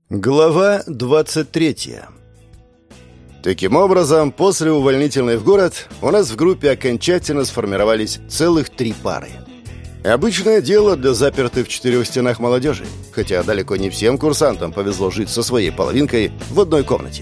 Глава 23. Таким образом, после увольнительной в город у нас в группе окончательно сформировались целых 3 пары. Обычное дело для запертых в 4 стенах молодежи, хотя далеко не всем курсантам повезло жить со своей половинкой в одной комнате.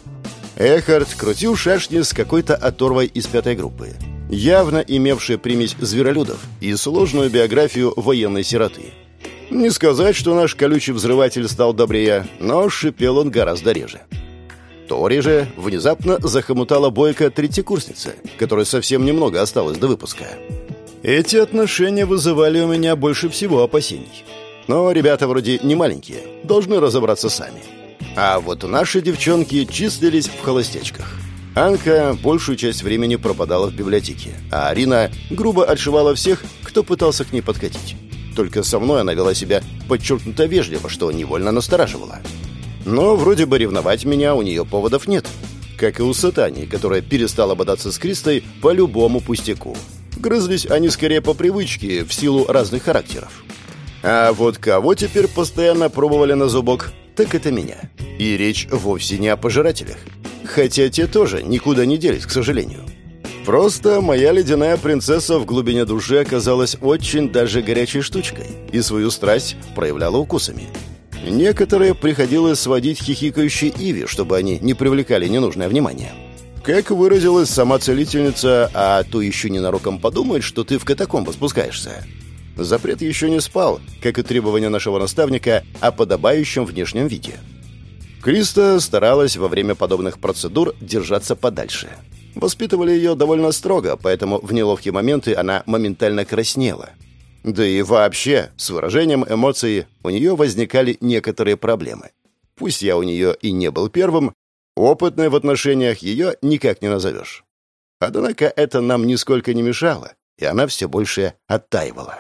Эхард крутил шашни с какой-то оторвой из 5-й группы, явно имевшей примесь зверолюдов и сложную биографию военной сироты. Не сказать, что наш колючий взрыватель стал добрее, но шипел он гораздо реже. Тори же внезапно захомутала бойкая третьекурсница, которой совсем немного осталось до выпуска. Эти отношения вызывали у меня больше всего опасений. Но ребята вроде не маленькие, должны разобраться сами. А вот наши девчонки числились в холостячках. Анка большую часть времени пропадала в библиотеке, а Арина грубо отшивала всех, кто пытался к ней подкатить. Только со мной она вела себя подчеркнуто вежливо, что невольно настораживало. Но вроде бы ревновать меня у нее поводов нет. Как и у Сатани, которая перестала бодаться с Кристой по любому пустяку. Грызлись они скорее по привычке, в силу разных характеров. А вот кого теперь постоянно пробовали на зубок, так это меня. И речь вовсе не о пожирателях. Хотя те тоже никуда не делись, к сожалению. Просто моя ледяная принцесса в глубине души оказалась очень даже горячей штучкой и свою страсть проявляла укусами. Некоторые приходилось сводить хихикающей Иви, чтобы они не привлекали ненужное внимание. Как выразилась сама целительница, а то еще ненароком подумает, что ты в катакомбы спускаешься. Запрет еще не спал, как и требования нашего наставника о подобающем внешнем виде. Криста старалась во время подобных процедур держаться подальше. Воспитывали ее довольно строго, поэтому в неловкие моменты она моментально краснела. Да и вообще, с выражением эмоций у нее возникали некоторые проблемы. Пусть я у нее и не был первым, опытной в отношениях ее никак не назовешь. Однако это нам нисколько не мешало, и она все больше оттаивала.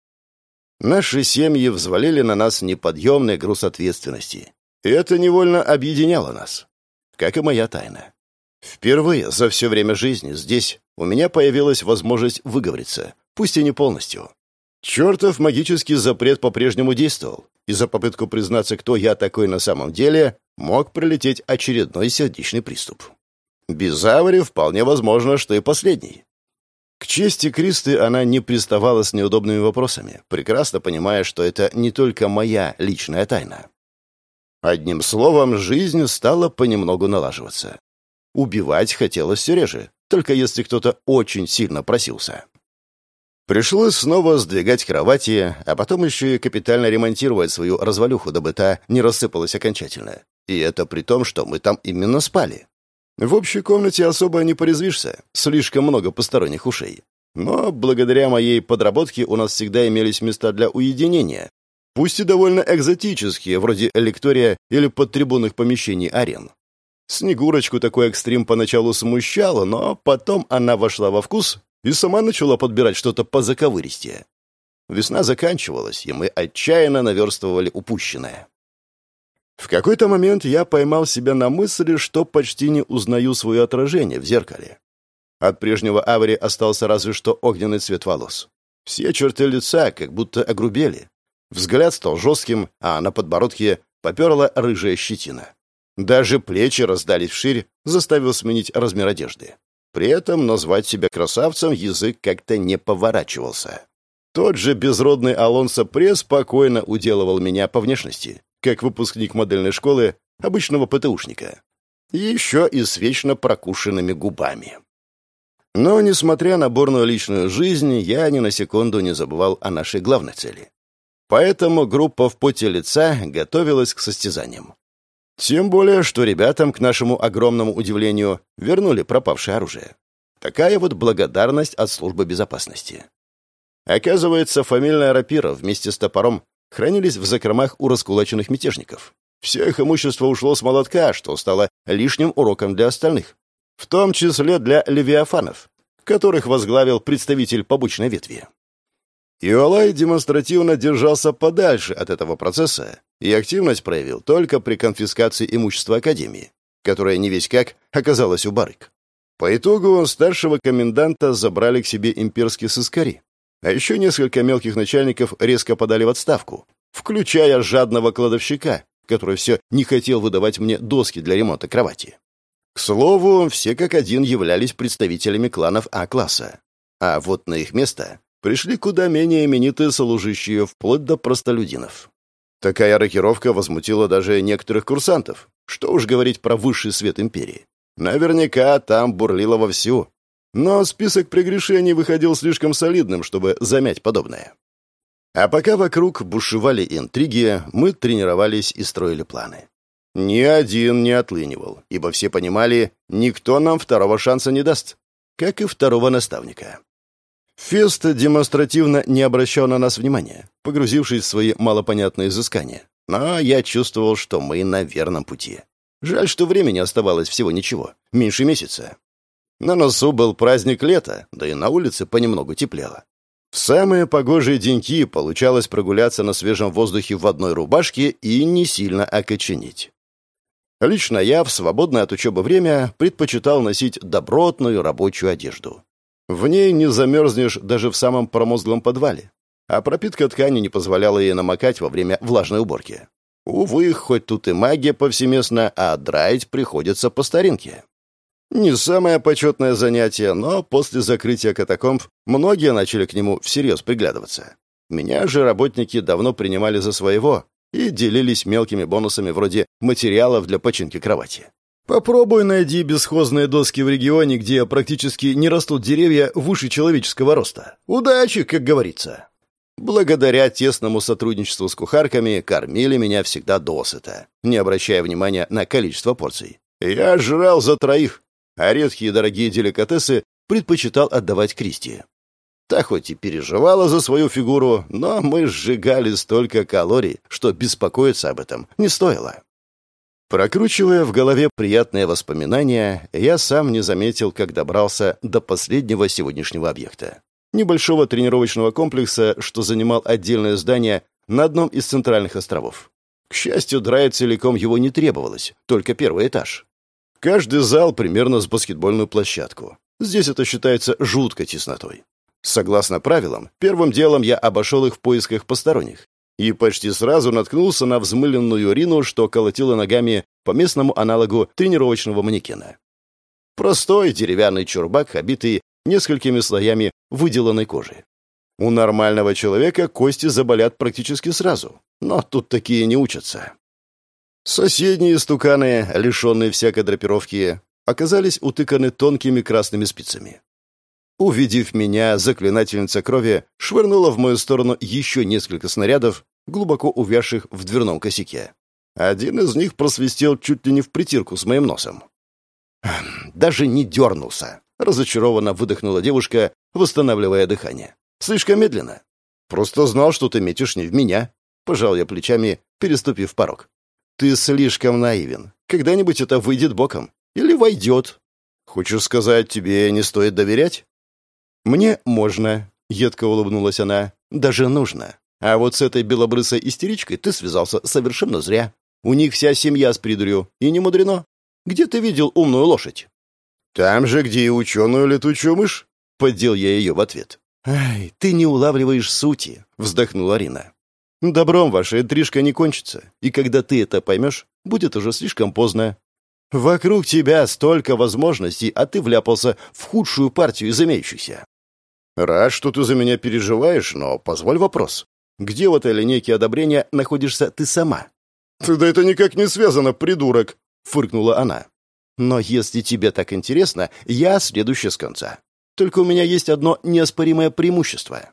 Наши семьи взвалили на нас неподъемный груз ответственности, и это невольно объединяло нас, как и моя тайна. Впервые за все время жизни здесь у меня появилась возможность выговориться, пусть и не полностью. Чертов магический запрет по-прежнему действовал, и за попытку признаться, кто я такой на самом деле, мог прилететь очередной сердечный приступ. Без Авари вполне возможно, что и последний. К чести Кристы она не приставала с неудобными вопросами, прекрасно понимая, что это не только моя личная тайна. Одним словом, жизнь стала понемногу налаживаться. Убивать хотелось все реже, только если кто-то очень сильно просился. Пришлось снова сдвигать кровати, а потом еще и капитально ремонтировать свою развалюху, дабы та не рассыпалась окончательно. И это при том, что мы там именно спали. В общей комнате особо не порезвишься, слишком много посторонних ушей. Но благодаря моей подработке у нас всегда имелись места для уединения, пусть и довольно экзотические, вроде лектория или подтрибунных помещений арен. Снегурочку такой экстрим поначалу смущало, но потом она вошла во вкус и сама начала подбирать что-то позаковыристее. Весна заканчивалась, и мы отчаянно наверстывали упущенное. В какой-то момент я поймал себя на мысли, что почти не узнаю свое отражение в зеркале. От прежнего Авари остался разве что огненный цвет волос. Все черты лица как будто огрубели. Взгляд стал жестким, а на подбородке поперла рыжая щетина. Даже плечи раздались вширь, заставил сменить размер одежды. При этом назвать себя красавцем язык как-то не поворачивался. Тот же безродный Алонсо преспокойно уделывал меня по внешности, как выпускник модельной школы обычного ПТУшника. Еще и с вечно прокушенными губами. Но, несмотря на бурную личную жизнь, я ни на секунду не забывал о нашей главной цели. Поэтому группа в поте лица готовилась к состязаниям. Тем более, что ребятам, к нашему огромному удивлению, вернули пропавшее оружие. Такая вот благодарность от службы безопасности. Оказывается, фамильная рапира вместе с топором хранились в закромах у раскулаченных мятежников. Все их имущество ушло с молотка, что стало лишним уроком для остальных. В том числе для левиафанов, которых возглавил представитель побочной ветви. Иолай демонстративно держался подальше от этого процесса и активность проявил только при конфискации имущества Академии, которое не весь как оказалось у барыг. По итогу старшего коменданта забрали к себе имперские сыскари, а еще несколько мелких начальников резко подали в отставку, включая жадного кладовщика, который все не хотел выдавать мне доски для ремонта кровати. К слову, все как один являлись представителями кланов А-класса. А вот на их место пришли куда менее именитые служащие, вплоть до простолюдинов. Такая рокировка возмутила даже некоторых курсантов. Что уж говорить про высший свет империи. Наверняка там бурлило вовсю. Но список прегрешений выходил слишком солидным, чтобы замять подобное. А пока вокруг бушевали интриги, мы тренировались и строили планы. Ни один не отлынивал, ибо все понимали, никто нам второго шанса не даст, как и второго наставника. Фест демонстративно не обращал на нас внимания, погрузившись в свои малопонятные изыскания. Но я чувствовал, что мы на верном пути. Жаль, что времени оставалось всего ничего, меньше месяца. На носу был праздник лета, да и на улице понемногу теплело. В самые погожие деньки получалось прогуляться на свежем воздухе в одной рубашке и не сильно окоченеть. Лично я в свободное от учебы время предпочитал носить добротную рабочую одежду. В ней не замерзнешь даже в самом промозглом подвале, а пропитка ткани не позволяла ей намокать во время влажной уборки. Увы, хоть тут и магия повсеместна, а драить приходится по старинке. Не самое почетное занятие, но после закрытия катакомб многие начали к нему всерьез приглядываться. Меня же работники давно принимали за своего и делились мелкими бонусами вроде материалов для починки кровати. Попробуй найди бесхозные доски в регионе, где практически не растут деревья выше человеческого роста. Удачи, как говорится. Благодаря тесному сотрудничеству с кухарками кормили меня всегда досыта, не обращая внимания на количество порций. Я жрал за троих, а редкие дорогие деликатесы предпочитал отдавать Кристи. Та хоть и переживала за свою фигуру, но мы сжигали столько калорий, что беспокоиться об этом не стоило. Прокручивая в голове приятные воспоминания, я сам не заметил, как добрался до последнего сегодняшнего объекта. Небольшого тренировочного комплекса, что занимал отдельное здание на одном из центральных островов. К счастью, драить целиком его не требовалось, только первый этаж. Каждый зал примерно с баскетбольную площадку. Здесь это считается жуткой теснотой. Согласно правилам, первым делом я обошел их в поисках посторонних и почти сразу наткнулся на взмыленную Рину, что колотила ногами по местному аналогу тренировочного манекена. Простой деревянный чурбак, обитый несколькими слоями выделанной кожи. У нормального человека кости заболят практически сразу, но тут такие не учатся. Соседние стуканы, лишенные всякой драпировки, оказались утыканы тонкими красными спицами. Увидев меня, заклинательница крови швырнула в мою сторону еще несколько снарядов, глубоко увязших в дверном косяке. Один из них просвистел чуть ли не в притирку с моим носом. Даже не дернулся. Разочарованно выдохнула девушка, восстанавливая дыхание. Слишком медленно. Просто знал, что ты метишь не в меня. Пожал я плечами, переступив порог. Ты слишком наивен. Когда-нибудь это выйдет боком. Или войдет. Хочешь сказать, тебе не стоит доверять? Мне можно, едко улыбнулась она. Даже нужно. А вот с этой белобрысой истеричкой ты связался совершенно зря. У них вся семья с придурью, и не мудрено. Где ты видел умную лошадь? Там же, где и ученую летучую мышь, поддел я ее в ответ. «Ай, ты не улавливаешь сути», — вздохнула Рина. «Добром ваша интрижка не кончится, и когда ты это поймешь, будет уже слишком поздно. Вокруг тебя столько возможностей, а ты вляпался в худшую партию из имеющихся». «Рад, что ты за меня переживаешь, но позволь вопрос. Где в этой линейке одобрения находишься ты сама?» «Да это никак не связано, придурок», — фыркнула она. «Но если тебе так интересно, я следующий с конца. Только у меня есть одно неоспоримое преимущество».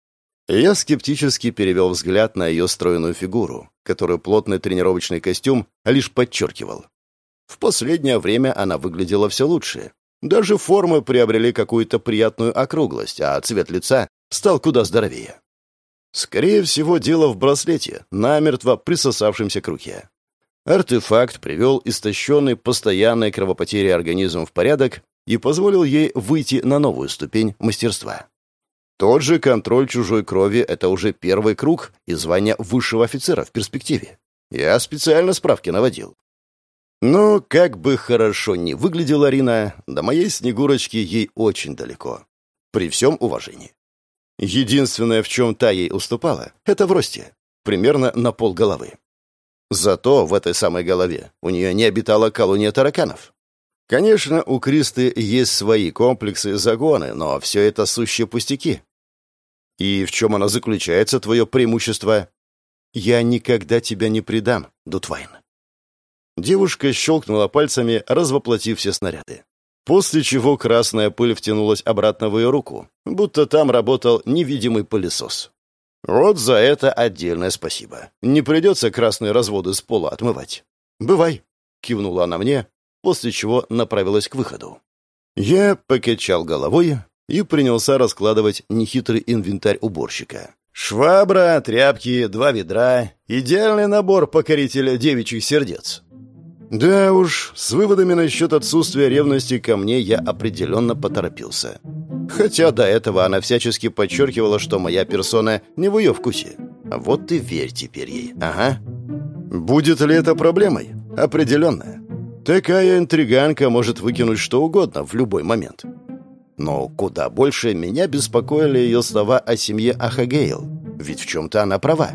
Я скептически перевел взгляд на ее стройную фигуру, которую плотный тренировочный костюм лишь подчеркивал. В последнее время она выглядела все лучше. Даже формы приобрели какую-то приятную округлость, а цвет лица стал куда здоровее. Скорее всего, дело в браслете, намертво присосавшемся к руке. Артефакт привел истощенный постоянной кровопотерей организм в порядок и позволил ей выйти на новую ступень мастерства. Тот же контроль чужой крови — это уже первый круг и звание высшего офицера в перспективе. Я специально справки наводил. Но как бы хорошо ни выглядела Рина, до моей Снегурочки ей очень далеко. При всем уважении. Единственное, в чем та ей уступала, это в росте. Примерно на полголовы. Зато в этой самой голове у нее не обитала колония тараканов. Конечно, у Кристы есть свои комплексы и загоны, но все это сущие пустяки. И в чем оно заключается, твое преимущество? Я никогда тебя не предам, Дутвайн. Девушка щелкнула пальцами, развоплотив все снаряды. После чего красная пыль втянулась обратно в ее руку, будто там работал невидимый пылесос. Вот за это отдельное спасибо. Не придется красные разводы с пола отмывать. «Бывай», — кивнула она мне, после чего направилась к выходу. Я покачал головой и принялся раскладывать нехитрый инвентарь уборщика. Швабра, тряпки, 2 ведра — идеальный набор покорителя девичьих сердец. Да уж, с выводами насчет отсутствия ревности ко мне я определенно поторопился. Хотя до этого она всячески подчеркивала, что моя персона не в ее вкусе. Вот и верь теперь ей, ага. Будет ли это проблемой? Определенно. Такая интриганка может выкинуть что угодно в любой момент. Но куда больше меня беспокоили ее слова о семье Ахагейл, ведь в чем-то она права.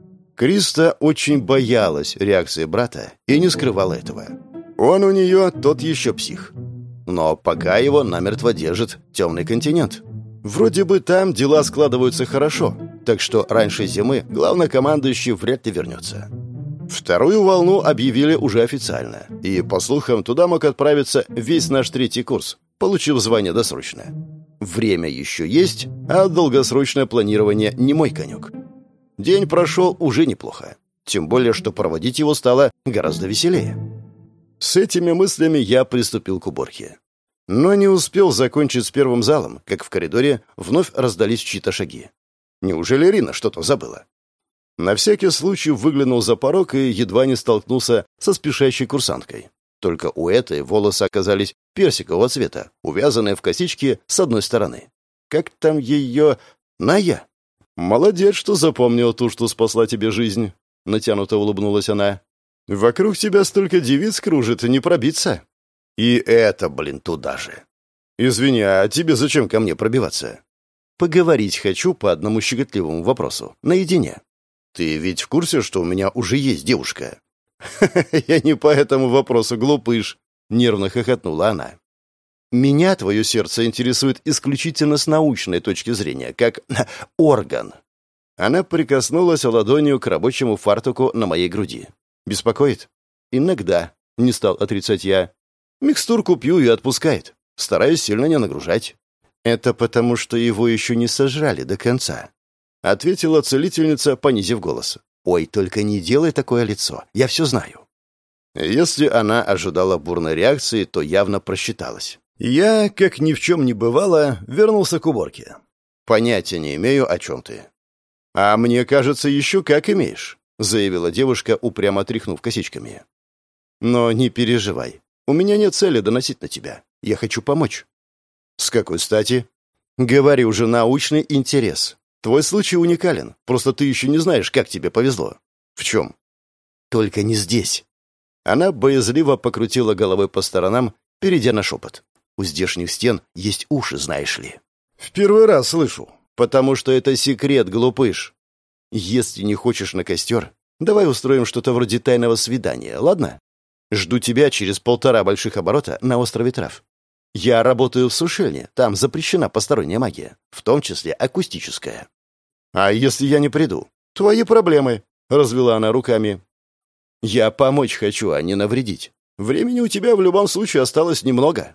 Криста очень боялась реакции брата и не скрывала этого. Он у нее тот еще псих. Но пока его намертво держит темный континент. Вроде бы там дела складываются хорошо, так что раньше зимы главнокомандующий вряд ли вернется. Вторую волну объявили уже официально, и, по слухам, туда мог отправиться весь наш 3-й курс, получив звание досрочно. Время еще есть, а долгосрочное планирование не мой конек. День прошел уже неплохо, тем более, что проводить его стало гораздо веселее. С этими мыслями я приступил к уборке. Но не успел закончить с первым залом, как в коридоре вновь раздались чьи-то шаги. Неужели Рина что-то забыла? На всякий случай выглянул за порог и едва не столкнулся со спешащей курсанткой. Только у этой волосы оказались персикового цвета, увязанные в косички с одной стороны. Как там ее... Ная? «Молодец, что запомнил ту, что спасла тебе жизнь», — натянуто улыбнулась она. «Вокруг тебя столько девиц кружит, не пробиться». «И это, блин, туда же». «Извини, а тебе зачем ко мне пробиваться?» «Поговорить хочу по одному щекотливому вопросу, наедине». «Ты ведь в курсе, что у меня уже есть девушка?» «Я не по этому вопросу, глупыш», — нервно хохотнула она. «Меня твое сердце интересует исключительно с научной точки зрения, как орган». Она прикоснулась ладонью к рабочему фартуку на моей груди. «Беспокоит?» «Иногда», — не стал отрицать я. «Микстурку пью и отпускает. Стараюсь сильно не нагружать». «Это потому, что его еще не сожрали до конца», — ответила целительница, понизив голос. «Ой, только не делай такое лицо, я все знаю». Если она ожидала бурной реакции, то явно просчиталась. Я, как ни в чем не бывало, вернулся к уборке. «Понятия не имею, о чем ты». «А мне кажется, еще как имеешь», — заявила девушка, упрямо тряхнув косичками. «Но не переживай, у меня нет цели доносить на тебя. Я хочу помочь». «С какой стати?» «Говори уже, научный интерес. Твой случай уникален, просто ты еще не знаешь, как тебе повезло». «В чем?» «Только не здесь». Она боязливо покрутила головой по сторонам, перейдя на шепот. «У здешних стен есть уши, знаешь ли». «В первый раз слышу, потому что это секрет, глупыш. Если не хочешь на костер, давай устроим что-то вроде тайного свидания, ладно? Жду тебя через 1,5 больших оборота на острове Трав. Я работаю в сушильне, там запрещена посторонняя магия, в том числе акустическая». «А если я не приду?» «Твои проблемы», — развела она руками. «Я помочь хочу, а не навредить. Времени у тебя в любом случае осталось немного».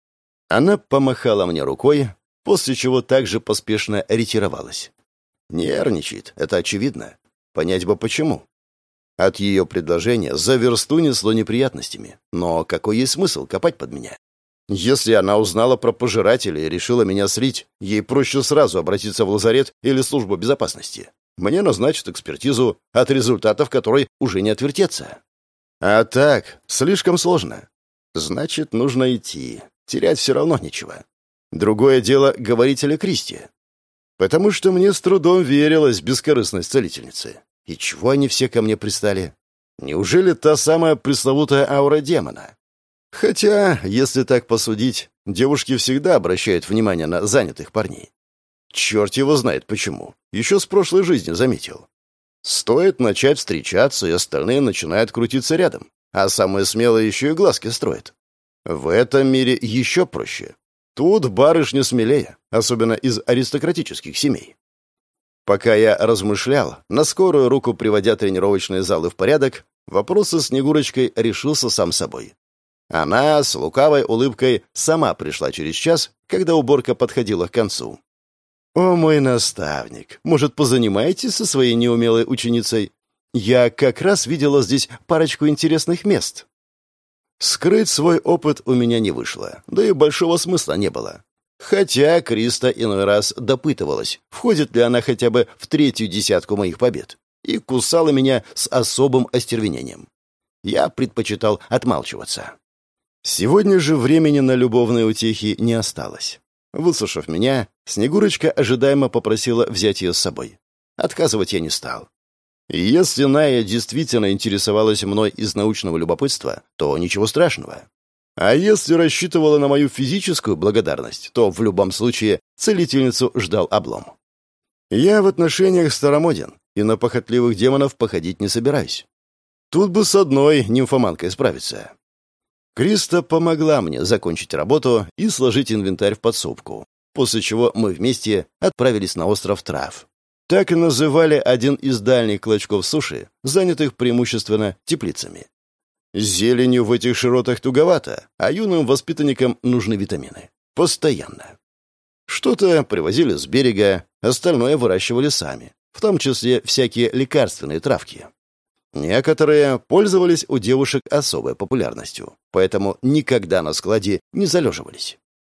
Она помахала мне рукой, после чего также поспешно ретировалась. Нервничает, это очевидно. Понять бы почему. От ее предложения за версту несло неприятностями. Но какой есть смысл копать под меня? Если она узнала про пожирателя и решила меня слить, ей проще сразу обратиться в лазарет или службу безопасности. Мне назначат экспертизу, от результатов которой уже не отвертеться. А так, слишком сложно. Значит, нужно идти. Терять все равно нечего. Другое дело, говорить о Кристи. Потому что мне с трудом верилась бескорыстность целительницы. И чего они все ко мне пристали? Неужели та самая пресловутая аура демона? Хотя, если так посудить, девушки всегда обращают внимание на занятых парней. Черт его знает почему. Еще с прошлой жизни заметил. Стоит начать встречаться, и остальные начинают крутиться рядом. А самые смелые еще и глазки строят. В этом мире еще проще. Тут барышни смелее, особенно из аристократических семей. Пока я размышлял, на скорую руку приводя тренировочные залы в порядок, вопрос со Снегурочкой решился сам собой. Она с лукавой улыбкой сама пришла через час, когда уборка подходила к концу. «О, мой наставник, может, позанимаетесь со своей неумелой ученицей? Я как раз видела здесь парочку интересных мест». Скрыть свой опыт у меня не вышло, да и большого смысла не было. Хотя Криста иной раз допытывалась, входит ли она хотя бы в 3-ю десятку моих побед, и кусала меня с особым остервенением. Я предпочитал отмалчиваться. Сегодня же времени на любовные утехи не осталось. Выслушав меня, Снегурочка ожидаемо попросила взять ее с собой. Отказывать я не стал. Если Ная действительно интересовалась мной из научного любопытства, то ничего страшного. А если рассчитывала на мою физическую благодарность, то в любом случае целительницу ждал облом. Я в отношениях старомоден, и на похотливых демонов походить не собираюсь. Тут бы с одной нимфоманкой справиться. Криста помогла мне закончить работу и сложить инвентарь в подсобку, после чего мы вместе отправились на остров Трав. Так и называли один из дальних клочков суши, занятых преимущественно теплицами. С зеленью в этих широтах туговато, а юным воспитанникам нужны витамины. Постоянно. Что-то привозили с берега, остальное выращивали сами, в том числе всякие лекарственные травки. Некоторые пользовались у девушек особой популярностью, поэтому никогда на складе не залеживались.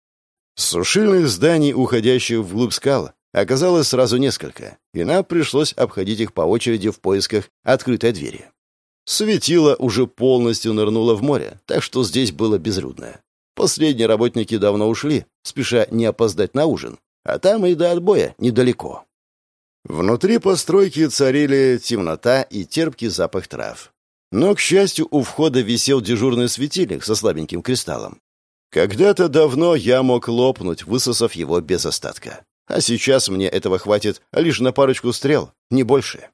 Сушильных зданий, уходящих вглубь скал, оказалось сразу несколько, и нам пришлось обходить их по очереди в поисках открытой двери. Светило уже полностью нырнуло в море, так что здесь было безлюдно. Последние работники давно ушли, спеша не опоздать на ужин, а там и до отбоя недалеко. Внутри постройки царили темнота и терпкий запах трав. Но, к счастью, у входа висел дежурный светильник со слабеньким кристаллом. Когда-то давно я мог лопнуть, высосав его без остатка. А сейчас мне этого хватит лишь на парочку стрел, не больше.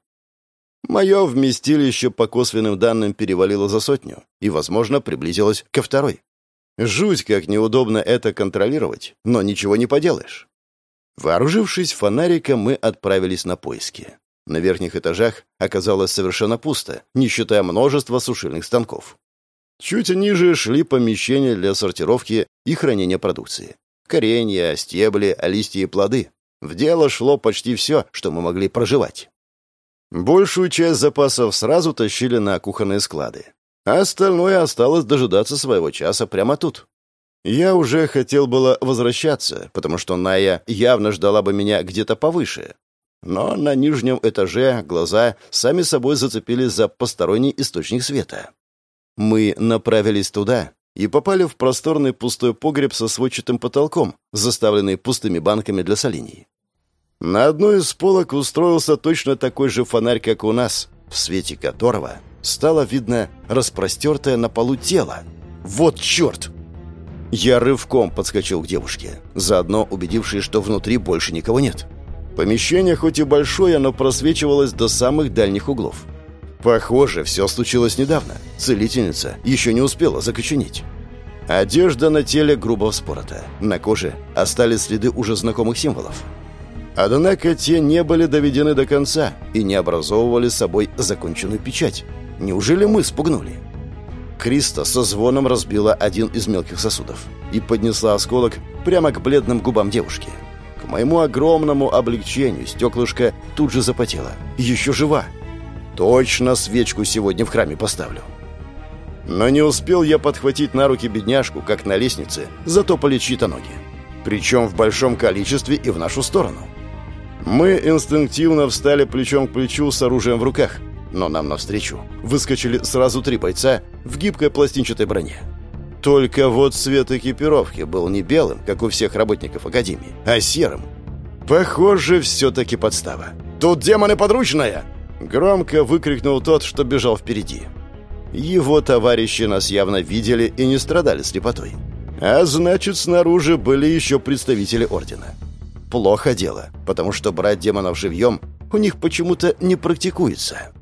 Мое вместилище по косвенным данным перевалило за 100 и, возможно, приблизилось ко 2. Жуть, как неудобно это контролировать, но ничего не поделаешь. Вооружившись фонариком, мы отправились на поиски. На верхних этажах оказалось совершенно пусто, не считая множества сушильных станков. Чуть ниже шли помещения для сортировки и хранения продукции. Коренья, стебли, листья и плоды. В дело шло почти все, что мы могли проживать. Большую часть запасов сразу тащили на кухонные склады, а остальное осталось дожидаться своего часа прямо тут. Я уже хотел было возвращаться, потому что Ная явно ждала бы меня где-то повыше. Но на нижнем этаже глаза сами собой зацепились за посторонний источник света. Мы направились туда и попали в просторный пустой погреб со сводчатым потолком, заставленный пустыми банками для солений. На одной из полок устроился точно такой же фонарь, как у нас, в свете которого стало видно распростертое на полу тело. Вот черт! Я рывком подскочил к девушке, заодно убедившись, что внутри больше никого нет. Помещение хоть и большое, но просвечивалось до самых дальних углов. Похоже, все случилось недавно. Целительница еще не успела закоченеть. Одежда на теле грубо вспорота. На коже остались следы уже знакомых символов. Однако те не были доведены до конца и не образовывали собой законченную печать. Неужели мы спугнули? Криста со звоном разбила один из мелких сосудов и поднесла осколок прямо к бледным губам девушки. К моему огромному облегчению стеклышко тут же запотело. Еще жива. Точно свечку сегодня в храме поставлю. Но не успел я подхватить на руки бедняжку, как на лестнице затопали чьи-то ноги. Причем в большом количестве и в нашу сторону. Мы инстинктивно встали плечом к плечу с оружием в руках, но нам навстречу выскочили сразу 3 бойца в гибкой пластинчатой броне. Только вот цвет экипировки был не белым, как у всех работников Академии, а серым. Похоже, все-таки подстава. «Тут демоны подручная!» Громко выкрикнул тот, что бежал впереди. Его товарищи нас явно видели и не страдали слепотой. А значит, снаружи были еще представители Ордена. Плохо дело, потому что брать демонов живьем — у них почему-то не практикуется.